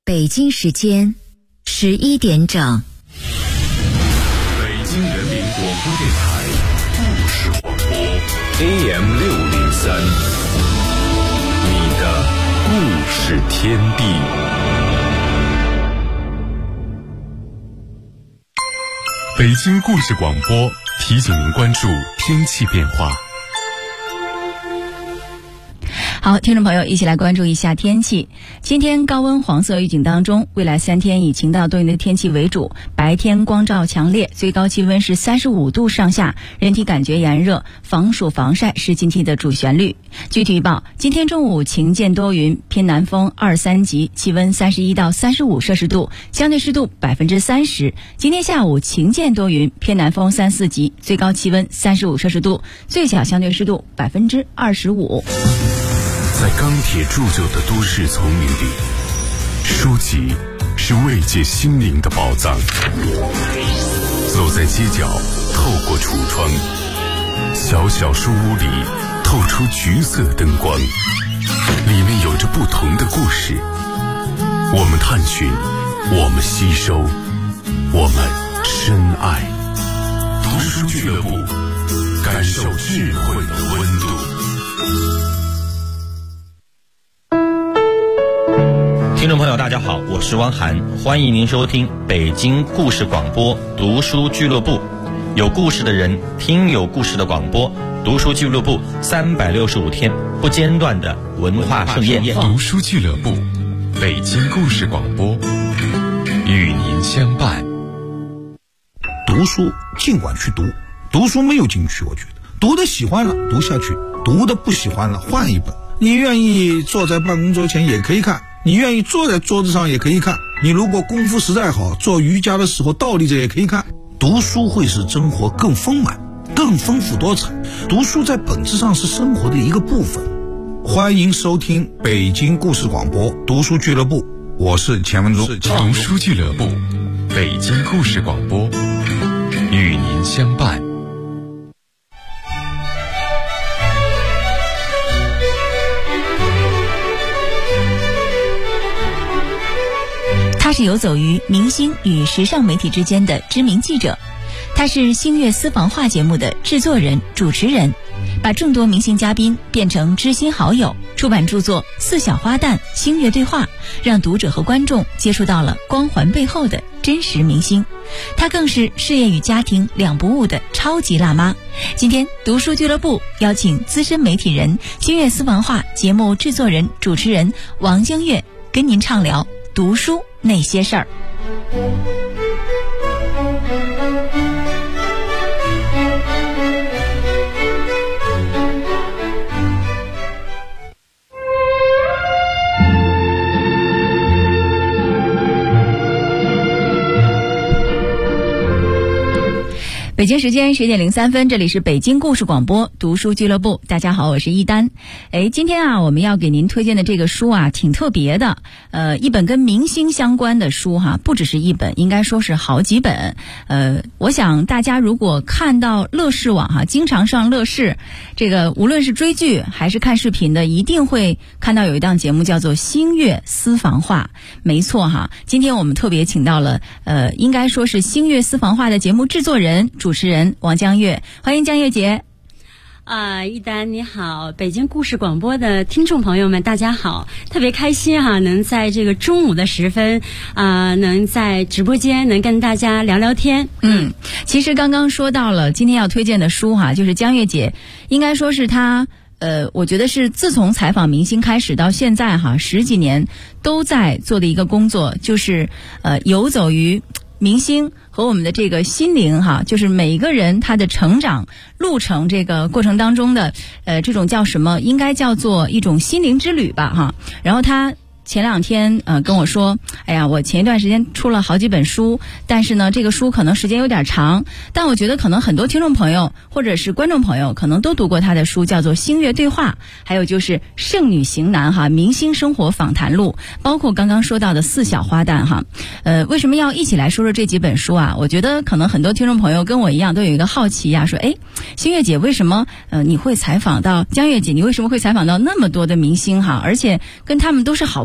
北京时间11点整。 北京人民广播电台故事广播 AM603， 你的故事天地。北京故事广播提醒您关注天气变化。 好，听众朋友，一起来关注一下天气。今天高温黄色预警当中，未来3天以晴到多云的天气为主，白天光照强烈，最高气温是35度上下，人体感觉炎热，防暑防晒是今天的主旋律。具体预报，今天中午晴间多云，偏南风2、3级，气温31到35摄氏度，相对湿度30%。今天下午晴间多云，偏南风3、4级，最高气温35摄氏度，最小相对湿度25%。 在钢铁铸就的都市丛林里，书籍是慰藉心灵的宝藏。走在街角，透过橱窗，小小书屋里透出橘色灯光，里面有着不同的故事。我们探寻，我们吸收，我们深爱。读书俱乐部，感受智慧的温度。 听众朋友大家好，我是汪涵，欢迎您收听北京故事广播读书俱乐部，有故事的人听有故事的广播，读书俱乐部365天不间断的文化盛宴。 读书俱乐部，北京故事广播，与您相伴。 读书尽管去读，读书没有禁区，我觉得读的喜欢了读下去，读的不喜欢了换一本。你愿意坐在办公桌前也可以看，你愿意坐在桌子上也可以看，你如果功夫实在好，做瑜伽的时候倒立着也可以看。读书会使生活更丰满，更丰富多彩。读书在本质上是生活的一个部分。欢迎收听北京故事广播读书俱乐部，我是钱文忠。 读书俱乐部，北京故事广播，与您相伴。 他是游走于明星与时尚媒体之间的知名记者，他是星月私房话节目的制作人、主持人，把众多明星嘉宾变成知心好友，出版著作《四小花旦星月对话》，让读者和观众接触到了光环背后的真实明星。他更是事业与家庭两不误的超级辣妈。今天读书俱乐部邀请资深媒体人、星月私房话节目制作人、主持人王江月，跟您畅聊读书那些事儿。北京时间10点03分，这里是北京故事广播读书俱乐部。大家好，我是一丹。今天我们要给您推荐的这个书挺特别的，一本跟明星相关的书不只是一本，应该说是好几本。我想大家如果看到乐视网经常上乐视，这个无论是追剧还是看视频的，一定会看到有一档节目叫做《星月私房话》。没错今天我们特别请到了应该说是《星月私房话》的节目制作人、主持人王江月，欢迎江月姐。 一丹你好，北京故事广播的听众朋友们大家好，特别开心能在这个中午的时分能在直播间能跟大家聊聊天。 其实刚刚说到了今天要推荐的书就是江月姐应该说是她我觉得是自从采访明星开始到现在10几年都在做的一个工作，就是游走于明星和我们的这个心灵就是每一个人他的成长路程这个过程当中的这种叫什么，应该叫做一种心灵之旅吧然后他前2天跟我说，我前一段时间出了好几本书，但是呢这个书可能时间有点长，但我觉得可能很多听众朋友或者是观众朋友可能都读过他的书，叫做《星月对话》，还有就是《剩女型男》明星生活访谈录，包括刚刚说到的《四小花旦》为什么要一起来说说这几本书我觉得可能很多听众朋友跟我一样都有一个好奇说星月姐为什么你会采访到江月姐，你为什么会采访到那么多的明星而且跟他们都是好朋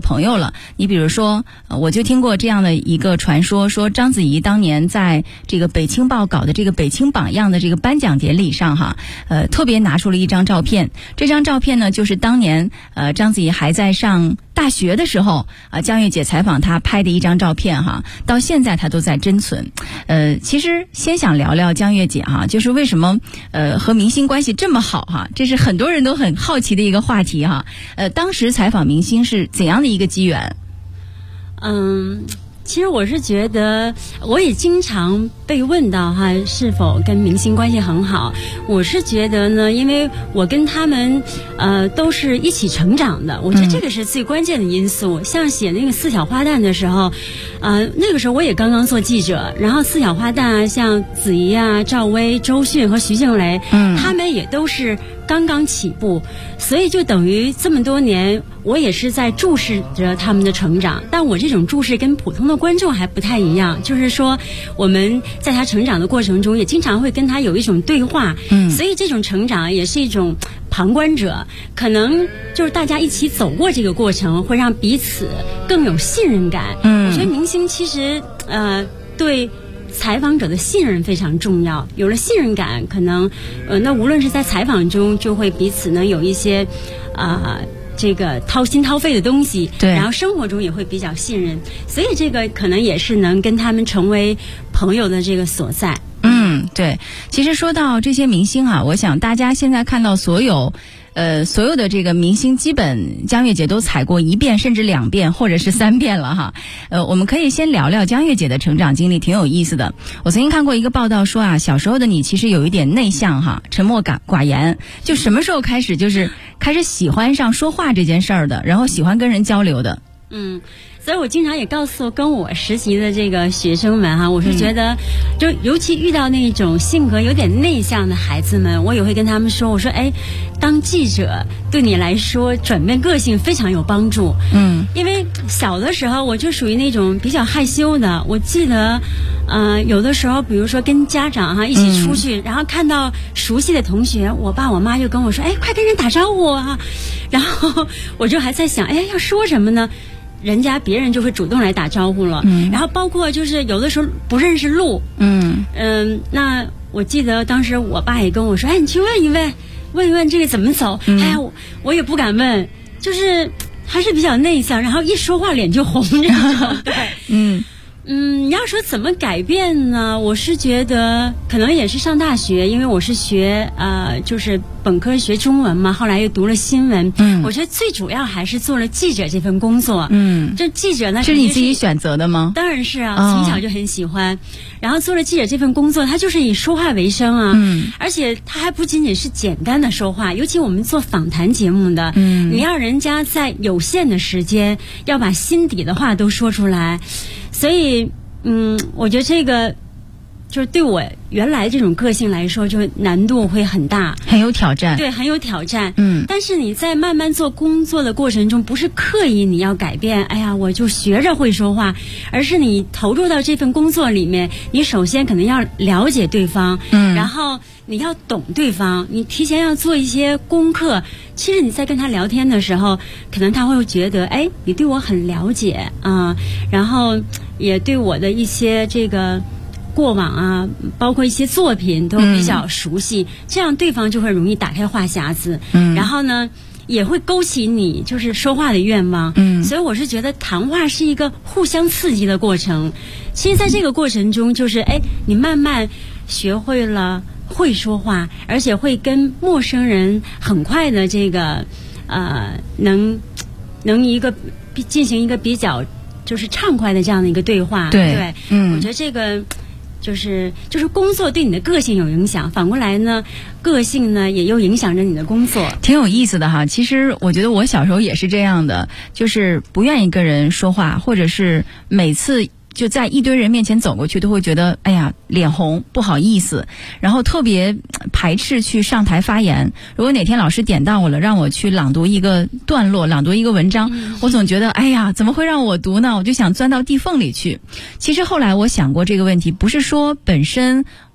朋友了。你比如说，我就听过这样的一个传说，说章子怡当年在这个北青报搞的这个北青榜样的这个颁奖典礼上哈，特别拿出了一张照片。这张照片呢，就是当年章子怡还在上大学的时候江月姐采访她拍的一张照片哈，到现在她都在珍存。其实先想聊聊江月姐哈，就是为什么和明星关系这么好哈，这是很多人都很好奇的一个话题哈。当时采访明星是怎样的一个机缘？ 其实我是觉得，我也经常被问到哈，是否跟明星关系很好。我是觉得呢，因为我跟他们都是一起成长的，我觉得这个是最关键的因素。像写那个四小花旦的时候，那个时候我也刚刚做记者，然后四小花旦啊，像子怡啊、赵薇、周迅和徐静蕾，他们也都是刚刚起步，所以就等于这么多年，我也是在注视着他们的成长。但我这种注视跟普通的观众还不太一样，就是说我们在他成长的过程中，也经常会跟他有一种对话，所以这种成长也是一种旁观者，可能就是大家一起走过这个过程，会让彼此更有信任感。我觉得明星其实对采访者的信任非常重要，有了信任感，可能那无论是在采访中，就会彼此能有一些这个掏心掏肺的东西， 对， 然后生活中也会比较信任，所以这个可能也是能跟他们成为朋友的这个所在。 对，其实说到这些明星啊，我想大家现在看到所有的这个明星，基本江月姐都踩过1遍甚至2遍或者是3遍了哈。我们可以先聊聊江月姐的成长经历，挺有意思的。我曾经看过一个报道说啊，小时候的你其实有一点内向哈，沉默寡言，就什么时候开始喜欢上说话这件事儿的，然后喜欢跟人交流的。 所以我经常也告诉跟我实习的这个学生们哈，我是觉得，就尤其遇到那种性格有点内向的孩子们，我也会跟他们说，我说当记者对你来说转变个性非常有帮助。因为小的时候我就属于那种比较害羞的，我记得有的时候比如说跟家长哈一起出去，然后看到熟悉的同学，我爸我妈就跟我说，快跟人打招呼啊，然后我就还在想，要说什么呢？别人就会主动来打招呼了。然后包括就是有的时候不认识路，那我记得当时我爸也跟我说，你去问一问这个怎么走。我也不敢问，就是还是比较内向，然后一说话脸就红这种。对，你要说怎么改变呢？我是觉得可能也是上大学，因为我是学就是本科学中文嘛，后来又读了新闻。我觉得最主要还是做了记者这份工作。这记者呢， 是你自己选择的吗？ 当然是啊，从小就很喜欢。然后做了记者这份工作，它就是以说话为生啊。而且它还不仅仅是简单的说话，尤其我们做访谈节目的，你要人家在有限的时间要把心底的话都说出来。所以我觉得这个就是对我原来这种个性来说，就难度会很大， 很有挑战。 对，很有挑战。但是你在慢慢做工作的过程中，不是刻意你要改变，我就学着会说话，而是你投入到这份工作里面，你首先可能要了解对方，然后你要懂对方，你提前要做一些功课。其实你在跟他聊天的时候，可能他会觉得，你对我很了解啊，然后也对我的一些这个过往啊，包括一些作品都比较熟悉，这样对方就会容易打开话匣子，然后呢也会勾起你就是说话的愿望。所以我是觉得谈话是一个互相刺激的过程。其实在这个过程中，就是你慢慢学会了会说话，而且会跟陌生人很快的这个能进行一个比较就是畅快的这样的一个对话。对，我觉得这个就是工作对你的个性有影响，反过来呢，个性呢也又影响着你的工作。 挺有意思的哈。其实我觉得我小时候也是这样的，就是不愿意跟人说话，或者是每次就在一堆人面前走过去都会觉得脸红不好意思，然后特别排斥去上台发言。如果哪天老师点到我了，让我去朗读一个段落，朗读一个文章，我总觉得怎么会让我读呢？我就想钻到地缝里去。其实后来我想过这个问题，不是说本身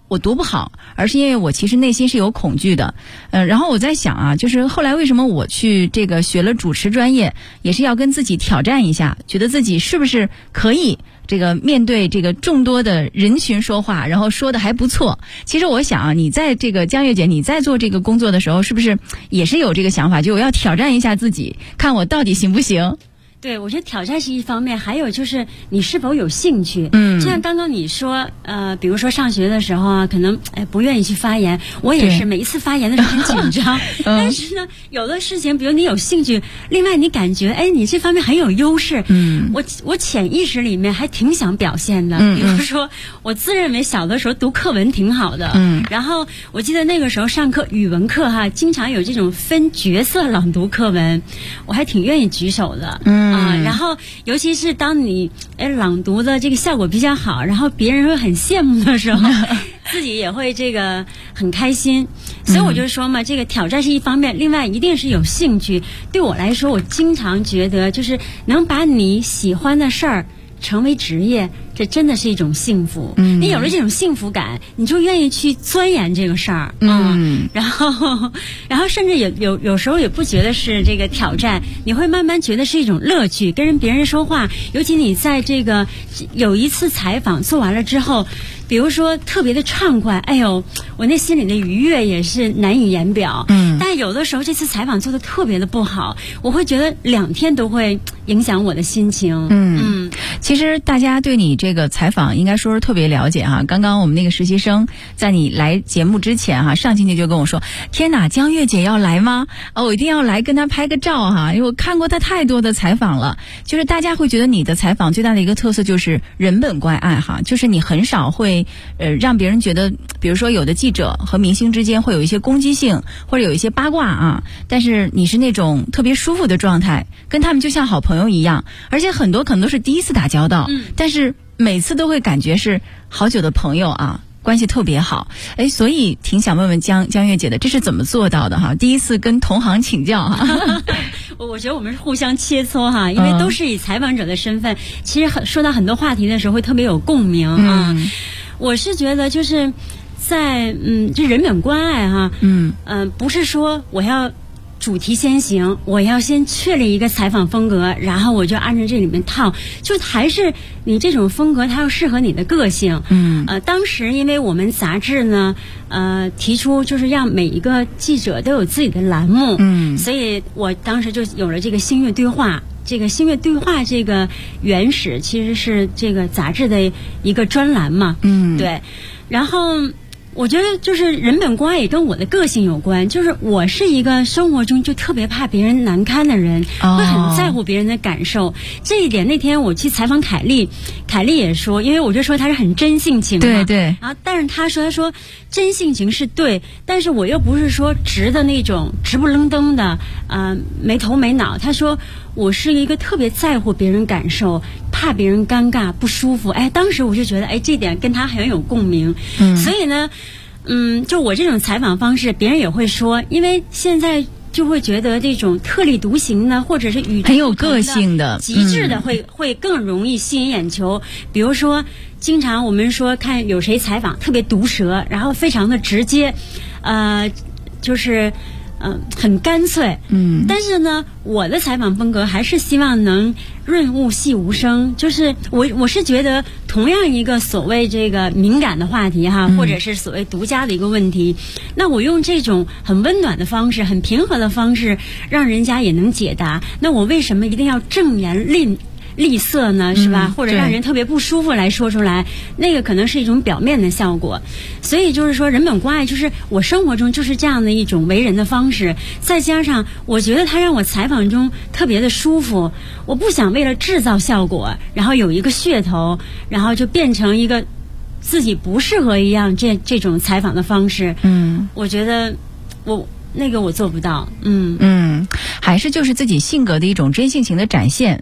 我读不好，而是因为我其实内心是有恐惧的。然后我在想啊，就是后来为什么我去这个学了主持专业，也是要跟自己挑战一下，觉得自己是不是可以这个面对这个众多的人群说话，然后说的还不错。其实我想啊，你在这个江月姐，你在做这个工作的时候，是不是也是有这个想法，就我要挑战一下自己，看我到底行不行？ 对，我觉得挑战是一方面，还有就是你是否有兴趣。就像刚刚你说，比如说上学的时候啊，可能不愿意去发言，我也是每一次发言的时候很紧张。但是呢，有的事情，比如你有兴趣，另外你感觉你这方面很有优势。我潜意识里面还挺想表现的。比如说，我自认为小的时候读课文挺好的。然后我记得那个时候上课语文课哈，经常有这种分角色朗读课文，我还挺愿意举手的。然后尤其是当你朗读的这个效果比较好，然后别人会很羡慕的时候，自己也会这个很开心。所以我就说嘛，这个挑战是一方面，另外一定是有兴趣。对我来说，我经常觉得就是能把你喜欢的事儿成为职业，这真的是一种幸福。你有了这种幸福感，你就愿意去钻研这个事儿。然后甚至有时候也不觉得是这个挑战，你会慢慢觉得是一种乐趣。跟别人说话，尤其你在这个有一次采访做完了之后，比如说特别的畅快，哎呦，我那心里的愉悦也是难以言表。但有的时候这次采访做的特别的不好，我会觉得2天都会影响我的心情。 其实大家对你这个采访应该说是特别了解哈。刚刚我们那个实习生在你来节目之前哈，上星期就跟我说，天哪，江月姐要来吗？我一定要来跟她拍个照哈，因为我看过她太多的采访了。就是大家会觉得你的采访最大的一个特色就是人本关爱哈，就是你很少会让别人觉得，比如说有的记者和明星之间会有一些攻击性，或者有一些八卦啊，但是你是那种特别舒服的状态，跟他们就像好朋友一样，而且很多可能都是第一次打交道，但是每次都会感觉是好久的朋友啊，关系特别好。所以挺想问问江月姐的，这是怎么做到的哈？第一次跟同行请教哈。 我觉得我们是互相切磋哈，因为都是以采访者的身份，其实说到很多话题的时候会特别有共鸣啊。我是觉得就是在这人本关爱哈，不是说我要主题先行，我要先确立一个采访风格，然后我就按照这里面套，就还是你这种风格它要适合你的个性。当时因为我们杂志呢提出就是让每一个记者都有自己的栏目，所以我当时就有了这个星月对话。这个星月对话这个原始其实是这个杂志的一个专栏嘛。对。然后我觉得就是人本关爱也跟我的个性有关，就是我是一个生活中就特别怕别人难堪的人，会很在乎别人的感受。这一点那天我去采访凯丽也说，因为我就说她是很真性情嘛， 对。 然后但是她说真性情是对，但是我又不是说直的那种直不愣登的没头没脑。她说我是一个特别在乎别人感受，怕别人尴尬不舒服。当时我就觉得这点跟他很有共鸣。所以呢就我这种采访方式，别人也会说，因为现在就会觉得这种特立独行的，或者是与很有个性的极致的会更容易吸引眼球。比如说经常我们说看有谁采访特别毒舌，然后非常的直接，就是很干脆。但是呢我的采访风格还是希望能润物细无声，就是我是觉得同样一个所谓这个敏感的话题哈，或者是所谓独家的一个问题，那我用这种很温暖的方式，很平和的方式，让人家也能解答。那我为什么一定要正言吝啬呢？是吧？或者让人特别不舒服来说出来，那个可能是一种表面的效果。所以就是说人本关爱就是我生活中就是这样的一种为人的方式，再加上我觉得它让我采访中特别的舒服，我不想为了制造效果，然后有一个噱头，然后就变成一个自己不适合一样这种采访的方式。我觉得我做不到。还是就是自己性格的一种真性情的展现。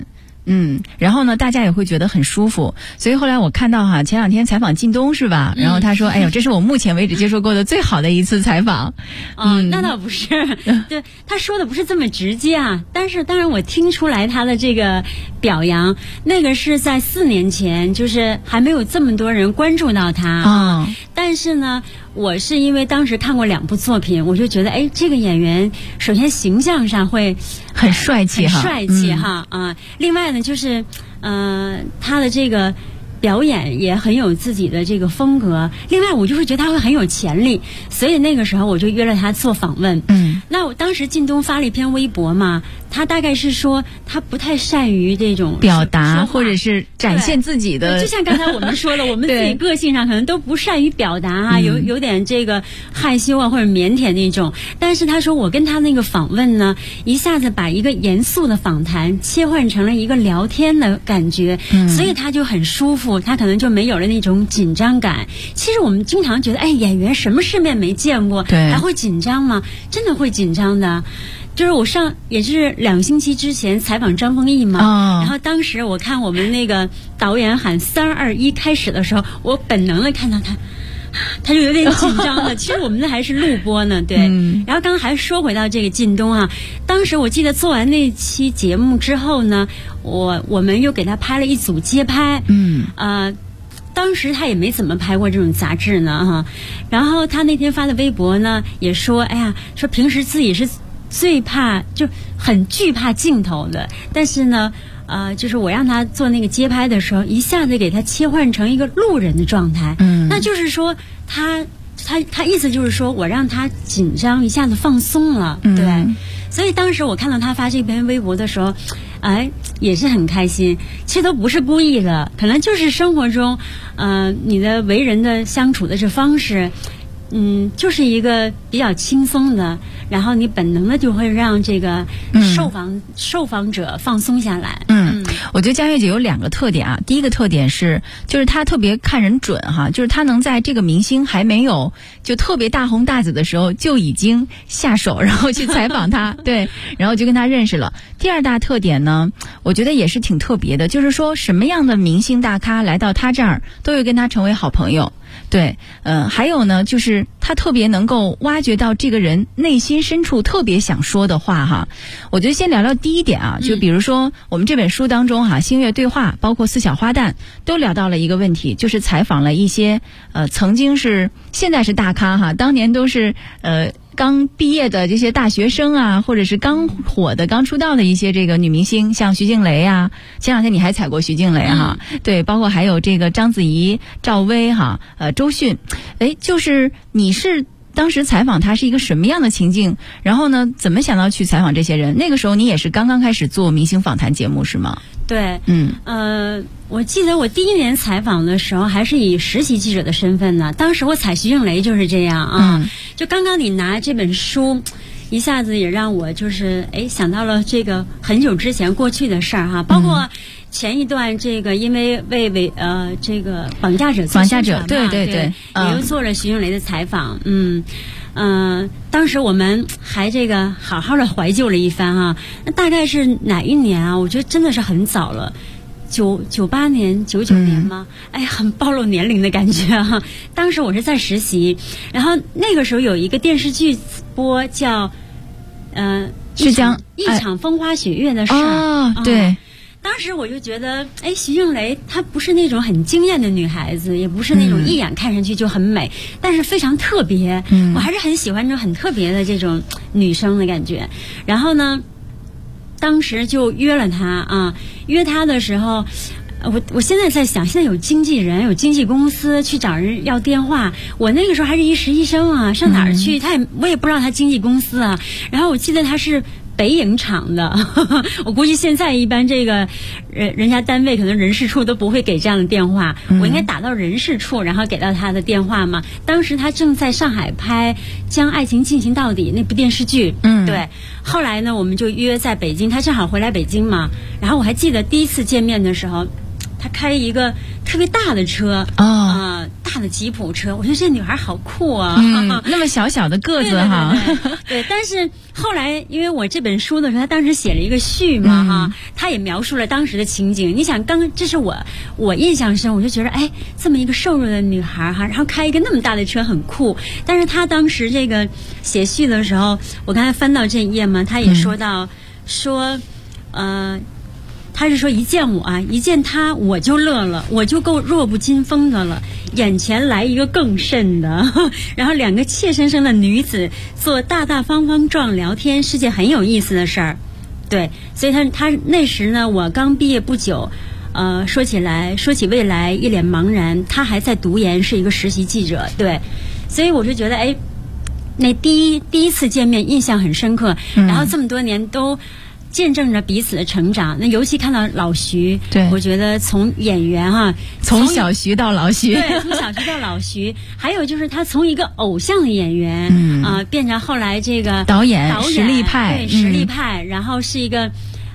然后呢，大家也会觉得很舒服。所以后来我看到哈，前2天采访靳东是吧？然后他说：“哎呦，这是我目前为止接受过的最好的一次采访。” 那倒不是，对，他说的不是这么直接啊。但是当然我听出来他的这个表扬，那个是在4年前，就是还没有这么多人关注到他啊。但是呢，我是因为当时看过2部作品，我就觉得，哎，这个演员首先形象上会很帅气哈， 另外呢，就是他的这个表演也很有自己的这个风格。另外，我就会觉得他会很有潜力，所以那个时候我就约了他做访问。那我当时靳东发了一篇微博嘛，他大概是说他不太善于这种表达或者是展现自己的， 就像刚才我们说的，我们自己个性上可能都不善于表达啊，有点这个害羞啊或者腼腆那种。但是他说我跟他那个访问呢，一下子把一个严肃的访谈切换成了一个聊天的感觉，所以他就很舒服，他可能就没有了那种紧张感。其实我们经常觉得，哎，演员什么世面没见过，还会紧张吗？真的会紧张的。就是我也是2星期之前采访张丰毅嘛，然后当时我看我们那个导演喊3、2、1开始的时候，我本能的看到他就有点紧张了。其实我们那还是录播呢，对。然后刚刚还说回到这个靳东啊，当时我记得做完那期节目之后呢，我们又给他拍了一组街拍，当时他也没怎么拍过这种杂志呢哈。然后他那天发的微博呢，也说，哎呀，说平时自己是最怕就很惧怕镜头的，但是呢就是我让他做那个街拍的时候，一下子给他切换成一个路人的状态，那就是说他意思就是说我让他紧张一下子放松了，对。所以当时我看到他发这篇微博的时候，哎，也是很开心。其实都不是故意的，可能就是生活中你的为人的相处的这方式，就是一个比较轻松的，然后你本能的就会让这个受访者放松下来。 我觉得江月姐有2个特点啊。第一个特点就是她特别看人准哈，就是她能在这个明星还没有就特别大红大紫的时候就已经下手，然后去采访他，对，然后就跟他认识了。第2大特点呢，我觉得也是挺特别的，就是说什么样的明星大咖来到他这儿，都会跟他成为好朋友。对，还有呢，就是他特别能够挖掘到这个人内心深处特别想说的话哈。我觉得先聊聊第一点啊，就比如说我们这本书当中哈，星月对话包括4小花旦都聊到了一个问题，就是采访了一些曾经现在是大咖哈，当年都是刚毕业的这些大学生啊，或者是刚火的刚出道的一些这个女明星，像徐静蕾啊，前2天你还采过徐静蕾哈，对，包括还有这个章子怡、赵薇哈，周迅，就是你是当时采访他是一个什么样的情境？然后呢，怎么想到去采访这些人？那个时候你也是刚刚开始做明星访谈节目是吗？ 对，我记得我第1年采访的时候还是以实习记者的身份呢。当时我采徐静蕾就是这样啊，就刚刚你拿这本书，一下子也让我就是想到了这个很久之前过去的事儿哈，包括前一段这个因为为这个绑架者对， 也又做了徐静蕾的采访，当时我们还这个好好的怀旧了一番啊。那大概是哪一年啊？我觉得真的是很早了，98年、99年吗？很暴露年龄的感觉啊。当时我是在实习，然后那个时候有一个电视剧播叫一场风花雪月的事儿， 对。 当时我就觉得，徐静蕾她不是那种很惊艳的女孩子，也不是那种一眼看上去就很美，但是非常特别。我还是很喜欢这种很特别的这种女生的感觉。然后呢，当时就约了她啊，约她的时候，我现在在想，现在有经纪人、有经纪公司去找人要电话，我那个时候还是一实习生啊，上哪儿去？我也不知道他经纪公司啊。然后我记得他是北影厂的，我估计现在一般这个人家单位可能人事处都不会给这样的电话，我应该打到人事处，然后给到他的电话嘛。当时他正在上海拍《将爱情进行到底》那部电视剧，对。后来呢，我们就约在北京，他正好回来北京嘛。然后我还记得第一次见面的时候，他开一个特别大的车大大的吉普车，我觉得这女孩好酷啊， 那么小小的个子哈， 对。但是后来因为我这本书的时候，他当时写了一个序嘛哈，他也描述了当时的情景。你想，这是我印象深，我就觉得哎，这么一个瘦弱的女孩哈，然后开一个那么大的车很酷。但是他当时这个写序的时候，我刚才翻到这一页嘛，他也说到他是说一见他我就乐了，我就够弱不禁风的了，眼前来一个更甚的，然后两个怯生生的女子做大大方方状聊天是件很有意思的事儿。对，所以他那时呢，我刚毕业不久，说起未来一脸茫然，他还在读研，是一个实习记者。对，所以我就觉得哎，那第一次见面印象很深刻，然后这么多年都见证着彼此的成长。那尤其看到老徐， 对， 我觉得从演员哈， 从小徐到老徐， 对，从小徐到老徐，还有就是他从一个偶像的演员变成后来这个导演实力派， 对，实力派，然后是一个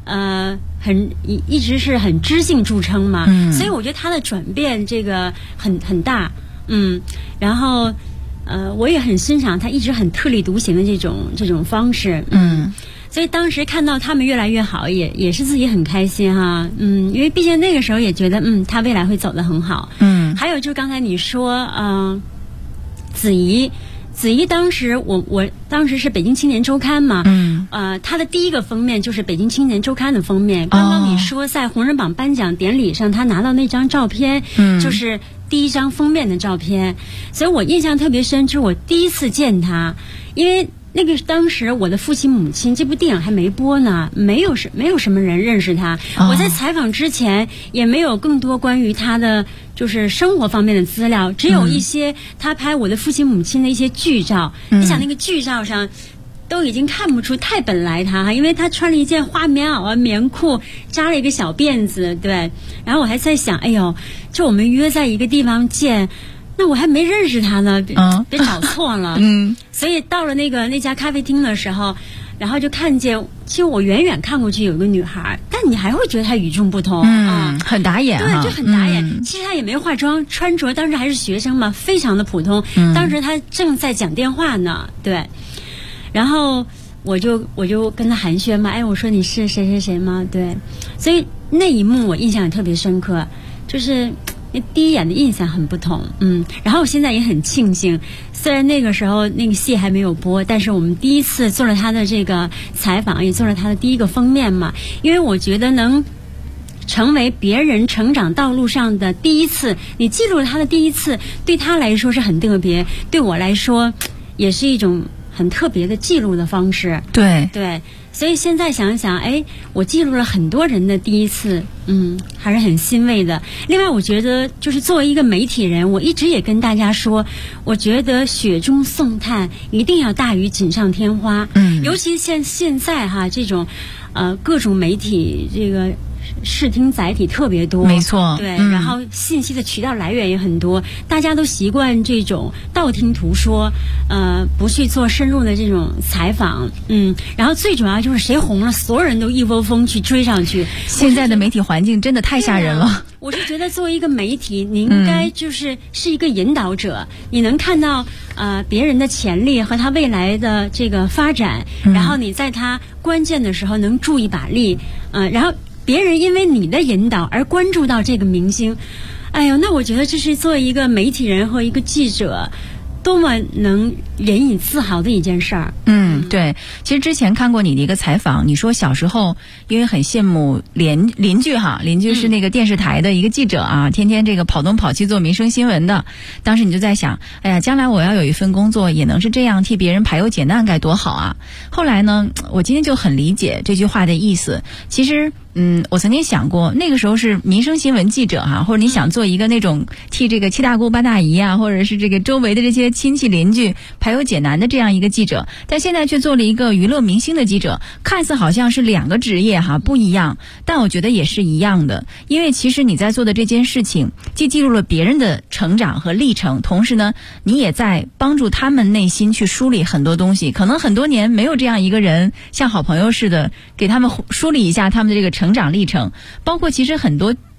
一直是很知性著称嘛，所以我觉得他的转变这个很大，然后我也很欣赏他一直很特立独行的这种方式，所以当时看到他们越来越好，也是自己很开心哈，因为毕竟那个时候也觉得他未来会走得很好，还有就是刚才你说子怡当时我当时是北京青年周刊嘛，他的第一个封面就是北京青年周刊的封面。刚刚你说在红人榜颁奖典礼上，他拿到那张照片，就是第一张封面的照片，所以我印象特别深，就是我第一次见他，因为那个当时我的父亲母亲这部电影还没播呢，没有什么人认识他。我在采访之前也没有更多关于他的就是生活方面的资料，只有一些他拍我的父亲母亲的一些剧照。你想那个剧照上都已经看不出太本来他哈，因为他穿了一件花棉袄棉裤，扎了一个小辫子，对。然后我还在想，哎呦，就我们约在一个地方见，那我还没认识他呢，别找错了。所以到了那家咖啡厅的时候，然后就看见，其实我远远看过去有一个女孩，但你还会觉得她与众不同， 很打眼， 对，就很打眼。其实她也没化妆，穿着当时还是学生嘛，非常的普通。当时她正在讲电话呢，对。然后我就跟她寒暄嘛，哎，我说你是谁谁谁吗？对，所以那一幕我印象也特别深刻，就是第一眼的印象很不同，然后我现在也很庆幸，虽然那个时候那个戏还没有播，但是我们第一次做了他的这个采访，也做了他的第一个封面嘛，因为我觉得能成为别人成长道路上的第一次，你记录了他的第一次，对他来说是很特别，对我来说也是一种很特别的记录的方式。 对， 所以现在想想，哎，我记录了很多人的第一次，还是很欣慰的。另外，我觉得就是作为一个媒体人，我一直也跟大家说，我觉得雪中送炭一定要大于锦上添花。尤其现在哈，这种各种媒体这个视听载体特别多， 没错， 对，然后信息的渠道来源也很多，大家都习惯这种道听途说，不去做深入的这种采访，然后最主要就是谁红了，所有人都一窝蜂去追上去。 现在的媒体环境真的太吓人了。 我是觉得作为一个媒体，你应该是一个引导者，你能看到别人的潜力和他未来的这个发展，然后你在他关键的时候能助一把力，然后别人因为你的引导而关注到这个明星，哎呦，那我觉得这是作为一个媒体人和一个记者多么能引以自豪的一件事儿。 对，其实之前看过你的一个采访，你说小时候因为很羡慕邻居是那个电视台的一个记者啊，天天这个跑东跑西做民生新闻的，当时你就在想，哎呀，将来我要有一份工作也能是这样替别人排忧解难该多好啊。后来呢，我今天就很理解这句话的意思。其实我曾经想过，那个时候是民生新闻记者哈，或者你想做一个那种替这个七大姑八大姨啊，或者是这个周围的这些亲戚邻居排忧解难的这样一个记者，但现在却做了一个娱乐明星的记者，看似好像是两个职业哈不一样，但我觉得也是一样的，因为其实你在做的这件事情，既记录了别人的成长和历程，同时呢，你也在帮助他们内心去梳理很多东西，可能很多年没有这样一个人像好朋友似的给他们梳理一下他们的这个成长历程，包括其实很多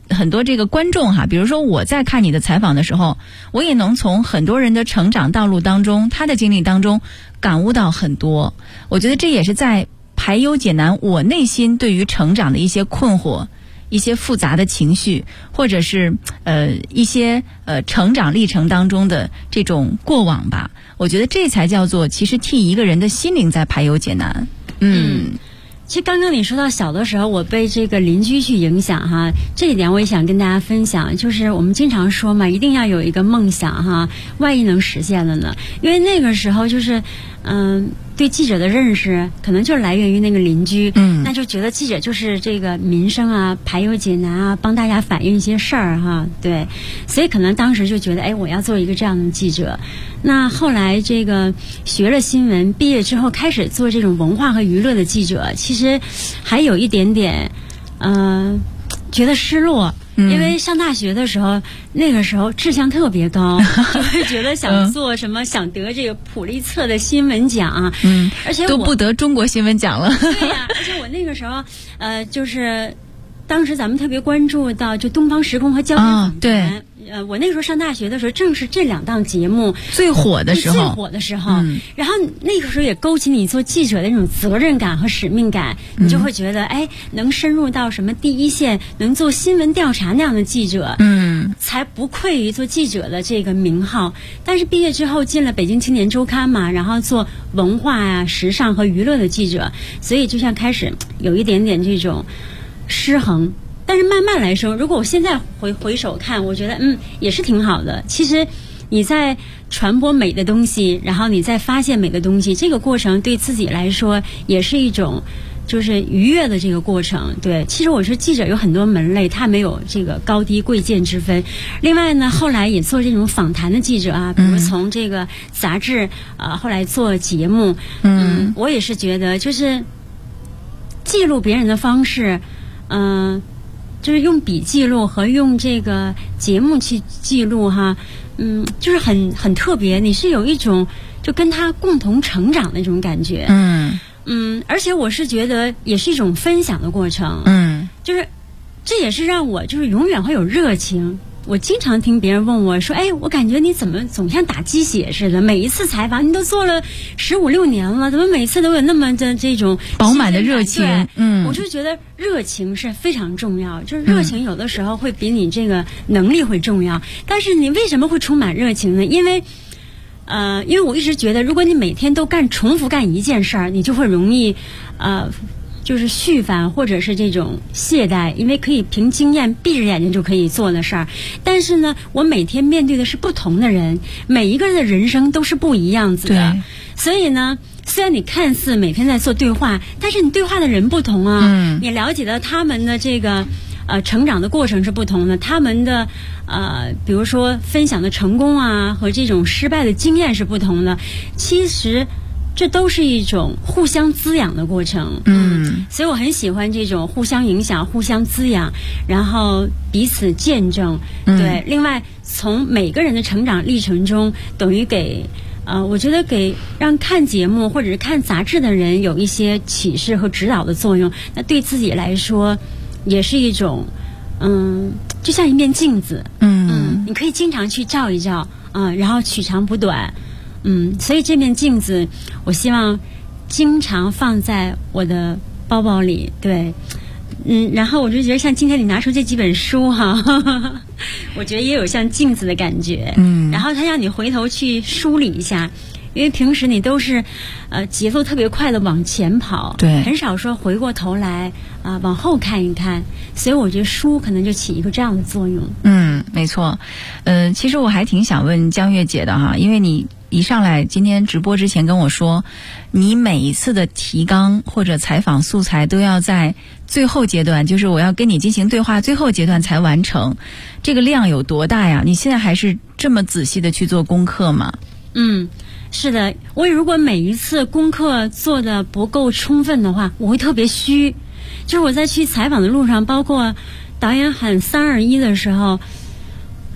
很多这个观众哈，比如说我在看你的采访的时候，我也能从很多人的成长道路当中，他的经历当中感悟到很多。我觉得这也是在排忧解难我内心对于成长的一些困惑，一些复杂的情绪，或者是一些成长历程当中的这种过往吧。我觉得这才叫做其实替一个人的心灵在排忧解难。 其实刚刚你说到小的时候我被这个邻居去影响哈，这一点我也想跟大家分享，就是我们经常说嘛，一定要有一个梦想哈，万一能实现了呢？因为那个时候就是对记者的认识可能就是来源于那个邻居，那就觉得记者就是这个民生啊、排忧解难啊，帮大家反映一些事儿哈，对，所以可能当时就觉得，哎，我要做一个这样的记者。那后来这个学了新闻，毕业之后开始做这种文化和娱乐的记者，其实还有一点点觉得失落。因为上大学的时候，那个时候志向特别高，就会觉得想做什么，想得这个普利策的新闻奖，而且都不得中国新闻奖了。 对呀，而且我那个时候，就是当时咱们特别关注到就东方时空和焦点访谈。 对。 我那个时候上大学的时候，正是这2档节目最火的时候， 然后那个时候也勾起你做记者的那种责任感和使命感，你就会觉得，哎，能深入到什么第一线，能做新闻调查那样的记者，才不愧于做记者的这个名号。但是毕业之后进了北京青年周刊嘛，然后做文化啊、时尚和娱乐的记者，所以就像开始有一点点这种失衡。但是慢慢来说，如果我现在回首看，我觉得也是挺好的。其实你在传播美的东西，然后你在发现美的东西，这个过程对自己来说也是一种就是愉悦的这个过程。对，其实我说记者有很多门类，他没有这个高低贵贱之分。另外呢，后来也做这种访谈的记者啊，比如从这个杂志后来做节目，我也是觉得就是记录别人的方式，就是用笔记录和用这个节目去记录哈，就是很特别，你是有一种就跟他共同成长的那种感觉，而且我是觉得也是一种分享的过程，就是这也是让我就是永远会有热情。我经常听别人问我说，哎，我感觉你怎么总像打鸡血似的，每一次采访你都做了15、16年了，怎么每次都有那么的这种饱满的热情？ 我就觉得热情是非常重要，就是热情有的时候会比你这个能力会重要。但是你为什么会充满热情呢？因为我一直觉得，如果你每天都重复干一件事儿，你就会容易就是续烦或者是这种懈怠，因为可以凭经验闭着眼睛就可以做的事儿。但是呢，我每天面对的是不同的人，每一个人的人生都是不一样子的。所以呢，虽然你看似每天在做对话，但是你对话的人不同啊，你了解到他们的这个成长的过程是不同的，他们的比如说分享的成功啊和这种失败的经验是不同的。其实这都是一种互相滋养的过程，所以我很喜欢这种互相影响、互相滋养，然后彼此见证。对，另外从每个人的成长历程中，等于我觉得让看节目或者是看杂志的人有一些启示和指导的作用。那对自己来说，也是一种，就像一面镜子，你可以经常去照一照，然后取长补短。所以这面镜子我希望经常放在我的包包里。对，然后我就觉得像今天你拿出这几本书哈，我觉得也有像镜子的感觉，然后它让你回头去梳理一下，因为平时你都是节奏特别快的往前跑， 对， 很少说回过头来往后看一看，所以我觉得书可能就起一个这样的作用。 没错。其实我还挺想问江月姐的哈，因为你一上来今天直播之前跟我说，你每一次的提纲或者采访素材都要在最后阶段，就是我要跟你进行对话最后阶段才完成，这个量有多大呀？你现在还是这么仔细的去做功课吗？ 是的，我如果每一次功课做的不够充分的话，我会特别虚。就是我在去采访的路上，包括导演喊3、2、1的时候，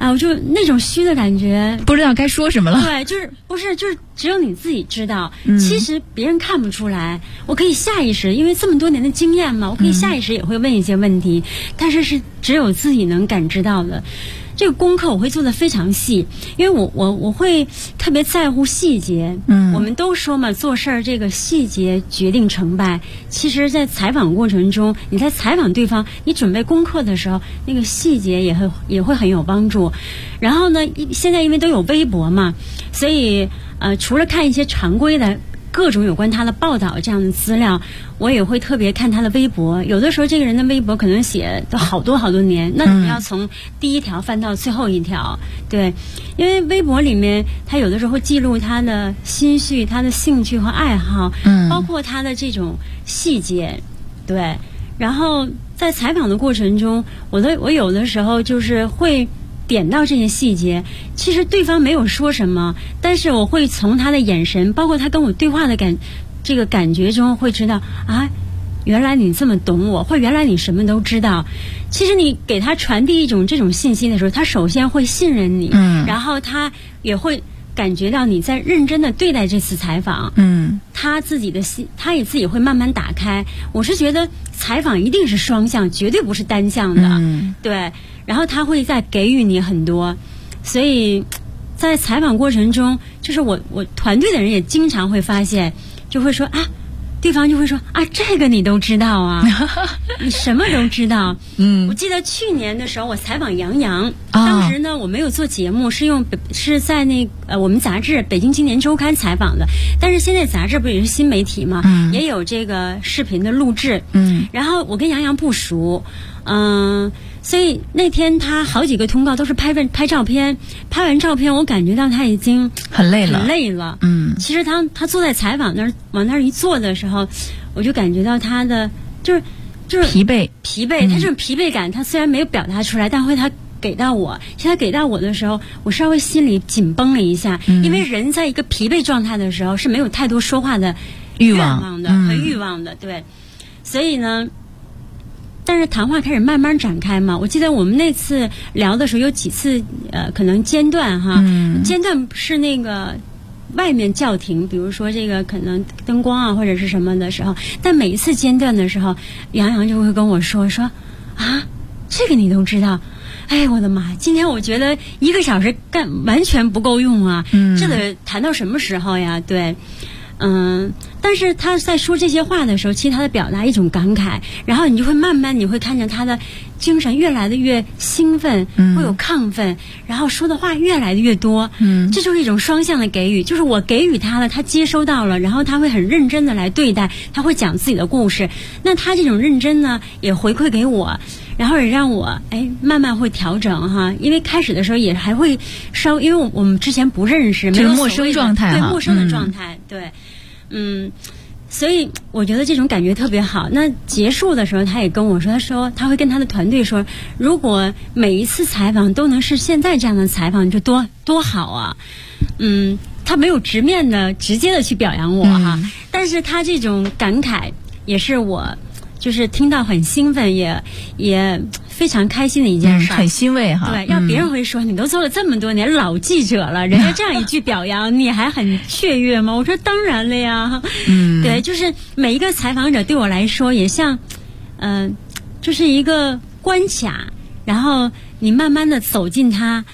我就那种虚的感觉， 不知道该说什么了。 对，就是只有你自己知道，其实别人看不出来。我可以下意识，因为这么多年的经验嘛，我可以下意识也会问一些问题，但是只有自己能感知到的。这个功课我会做得非常细，因为我会特别在乎细节。我们都说嘛，做事儿这个细节决定成败。其实，在采访过程中，你在采访对方，你准备功课的时候，那个细节也会很有帮助。然后呢，现在因为都有微博嘛，所以除了看一些常规的各种有关他的报道这样的资料，我也会特别看他的微博。有的时候这个人的微博可能写都好多年，那你要从第一条翻到最后一条。对，因为微博里面他有的时候会记录他的心绪、他的兴趣和爱好，包括他的这种细节。对，然后在采访的过程中，我有的时候就是会点到这些细节，其实对方没有说什么，但是我会从他的眼神，包括他跟我对话的这个感觉中，会知道啊，原来你这么懂我，或原来你什么都知道。其实你给他传递一种这种信息的时候，他首先会信任你，然后他也会感觉到你在认真的对待这次采访，他自己的心，他也自己会慢慢打开。我是觉得采访一定是双向，绝对不是单向的，对。然后他会再给予你很多，所以在采访过程中，就是我团队的人也经常会发现，就会说啊，对方就会说啊，这个你都知道啊，你什么都知道。我记得去年的时候我采访杨洋，当时呢我没有做节目，是在我们杂志《北京青年周刊》采访的，但是现在杂志不也是新媒体嘛，也有这个视频的录制。然后我跟杨洋不熟，所以那天他好几个通告都是拍照片，拍完照片我感觉到他已经很累了。其实他坐在采访那儿往那儿一坐的时候，我就感觉到他的就是疲惫。 他这种疲惫感，他虽然没有表达出来，但他给到我。其实他给到我的时候，我稍微心里紧绷了一下，因为人在一个疲惫状态的时候是没有太多说话的欲望的和欲望的，对。所以呢，但是谈话开始慢慢展开嘛。我记得我们那次聊的时候有几次可能间断哈，间断是那个外面叫停，比如说这个可能灯光啊或者是什么的时候，但每一次间断的时候，杨洋就会跟我说啊，这个你都知道。哎，我的妈！今天我觉得1个小时完全不够用啊，这得谈到什么时候呀？对。但是他在说这些话的时候，其实他的表达一种感慨，然后你就会慢慢你会看见他的精神越来的越兴奋，会有亢奋，然后说的话越来的越多。这就是一种双向的给予，就是我给予他了，他接收到了，然后他会很认真的来对待，他会讲自己的故事。那他这种认真呢，也回馈给我，然后也让我慢慢会调整哈。因为开始的时候也还会因为我们之前不认识，没有陌生状态， 对陌生的状态，对。所以我觉得这种感觉特别好。那结束的时候他也跟我说，他说他会跟他的团队说，如果每一次采访都能是现在这样的采访，就多好啊。他没有直接的去表扬我哈，但是他这种感慨也是我就是听到很兴奋，也非常开心的一件事， 很欣慰哈。 对，要别人会说你都做了这么多年老记者了，人家这样一句表扬，你还很雀跃吗？我说当然了呀。对，就是每一个采访者对我来说也像，就是一个关卡，然后你慢慢的走进它，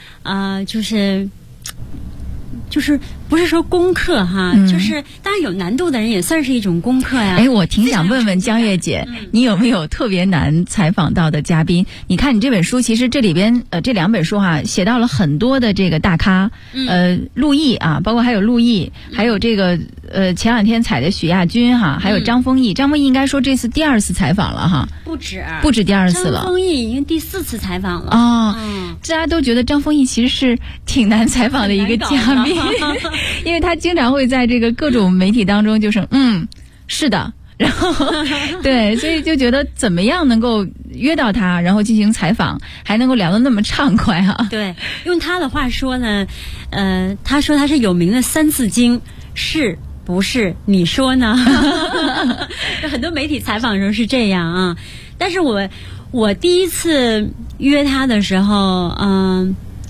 就是不是说功课哈，就是当然有难度的人也算是一种功课呀。 我挺想问问江月姐，你有没有特别难采访到的嘉宾？你看你这本书，其实这里边这2本书哈，写到了很多的这个大咖，陆毅啊，包括还有陆毅，还有这个前2天采的许亚军哈，还有张丰毅。张丰毅应该说这次第2次采访了哈，不止第2次了。 张丰毅已经第4次采访了大家都觉得张丰毅其实是挺难采访的一个嘉宾。因为他经常会在这个各种媒体当中就是是的，然后对，所以就觉得怎么样能够约到他，然后进行采访，还能够聊得那么畅快啊。 对，用他的话说呢，他说他是有名的3字经，是不是你说呢？很多媒体采访的时候是这样啊，但是我第一次约他的时候，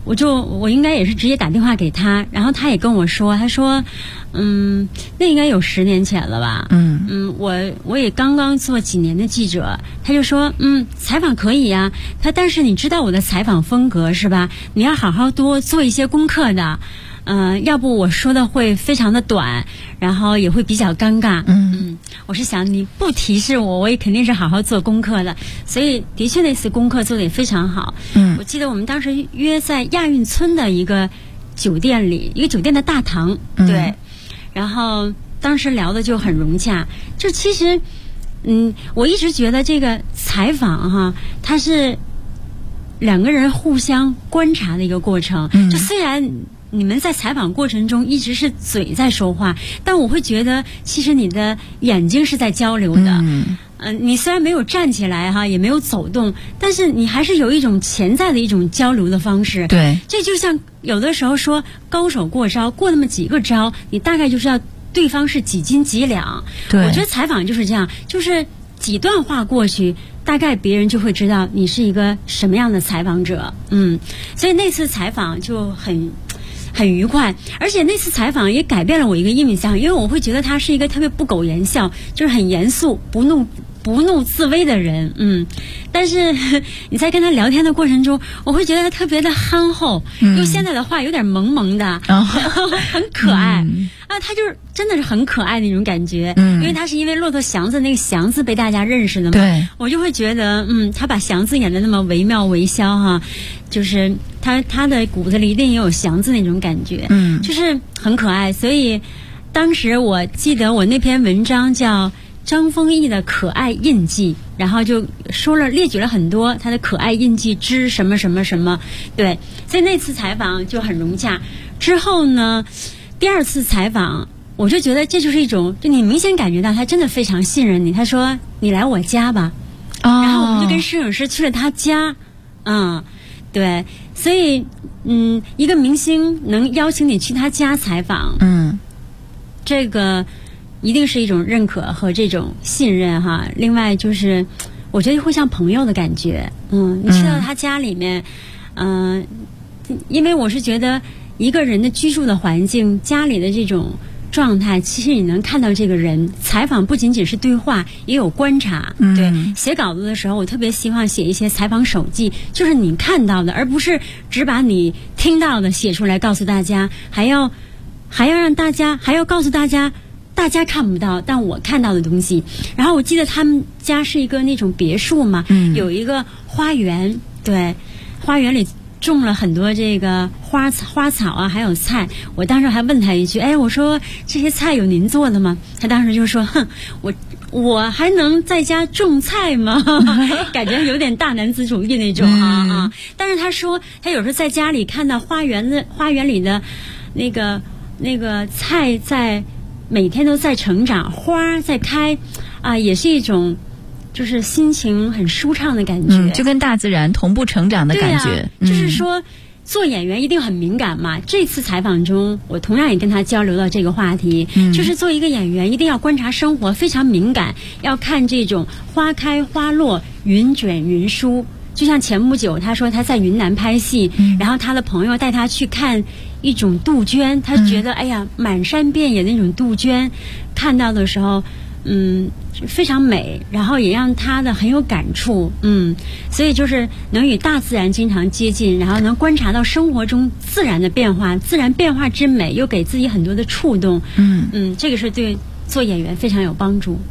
我应该也是直接打电话给他，然后他也跟我说，他说那应该有10年前了吧。我也刚刚做几年的记者，他就说采访可以呀，但是你知道我的采访风格是吧？你要好好多做一些功课的。要不我说的会非常的短，然后也会比较尴尬。我是想你不提示我也肯定是好好做功课的，所以的确那次功课做得也非常好。我记得我们当时约在亚运村的一个酒店里，一个酒店的大堂，对，然后当时聊的就很融洽。就其实我一直觉得这个采访哈，它是2个人互相观察的一个过程。就虽然你们在采访过程中一直是嘴在说话，但我会觉得其实你的眼睛是在交流的。你虽然没有站起来哈，也没有走动，但是你还是有一种潜在的一种交流的方式。 对， 这就像有的时候说高手过招，过那么几个招，你大概就知道对方是几斤几两。 对， 我觉得采访就是这样，就是几段话过去，大概别人就会知道你是一个什么样的采访者。所以那次采访就很愉快，而且那次采访也改变了我一个印象，因为我会觉得他是一个特别不苟言笑，就是很严肃不怒自威的人。但是你在跟他聊天的过程中，我会觉得他特别的憨厚，用现在的话有点萌萌的，很可爱。他就是真的是很可爱的那种感觉。因为他是因为骆驼祥子那个祥字被大家认识的嘛。 对， 我就会觉得他把祥字演得那么惟妙惟肖哈，就是他的骨子里一定也有祥字那种感觉。就是很可爱。所以当时我记得我那篇文章叫张丰毅的可爱印记，然后就列举了很多他的可爱印记之什么什么什么。对，所以那次采访就很融洽。之后呢，第2次采访，我就觉得这就是一种，就你明显感觉到他真的非常信任你。他说你来我家吧，然后我们就跟摄影师去了他家。对，所以一个明星能邀请你去他家采访，这个一定是一种认可和这种信任哈。另外就是我觉得会像朋友的感觉。你去到他家里面，因为我是觉得一个人的居住的环境，家里的这种状态，其实你能看到这个人。采访不仅仅是对话，也有观察。对，写稿子的时候我特别希望写一些采访手记，就是你看到的，而不是只把你听到的写出来告诉大家，还要让大家，还要告诉大家看不到但我看到的东西。然后我记得他们家是一个那种别墅嘛，有一个花园。对，花园里种了很多这个花草啊，还有菜。我当时还问他一句，我说这些菜有您做的吗？他当时就说，我还能在家种菜吗？感觉有点大男子主义那种啊。但是他说他有时候在家里看到花园里的那个菜在每天都在成长，花在开也是一种就是心情很舒畅的感觉。 就跟大自然同步成长的感觉。 就是说做演员一定很敏感嘛。这次采访中我同样也跟他交流到这个话题，就是做一个演员一定要观察生活，非常敏感，要看这种花开花落，云卷云舒。就像前不久他说他在云南拍戏，然后他的朋友带他去看一种杜鹃，他觉得满山遍野的那种杜鹃，看到的时候非常美，然后也让他的很有感触。所以就是能与大自然经常接近，然后能观察到生活中自然的变化，自然变化之美又给自己很多的触动。这个是对做演员非常有帮助。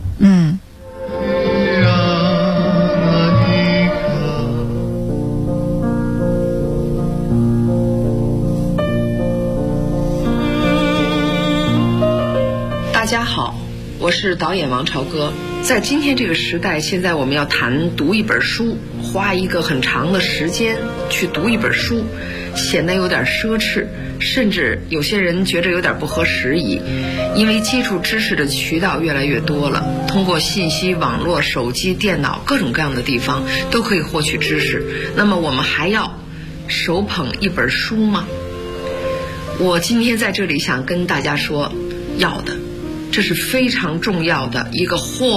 大家好，我是导演王朝歌。在今天这个时代，现在我们要谈读一本书，花一个很长的时间去读一本书，显得有点奢侈，甚至有些人觉着有点不合时宜。因为接触知识的渠道越来越多了，通过信息网络、手机、电脑各种各样的地方都可以获取知识。那么我们还要手捧一本书吗？我今天在这里想跟大家说，要的。这是非常重要的一个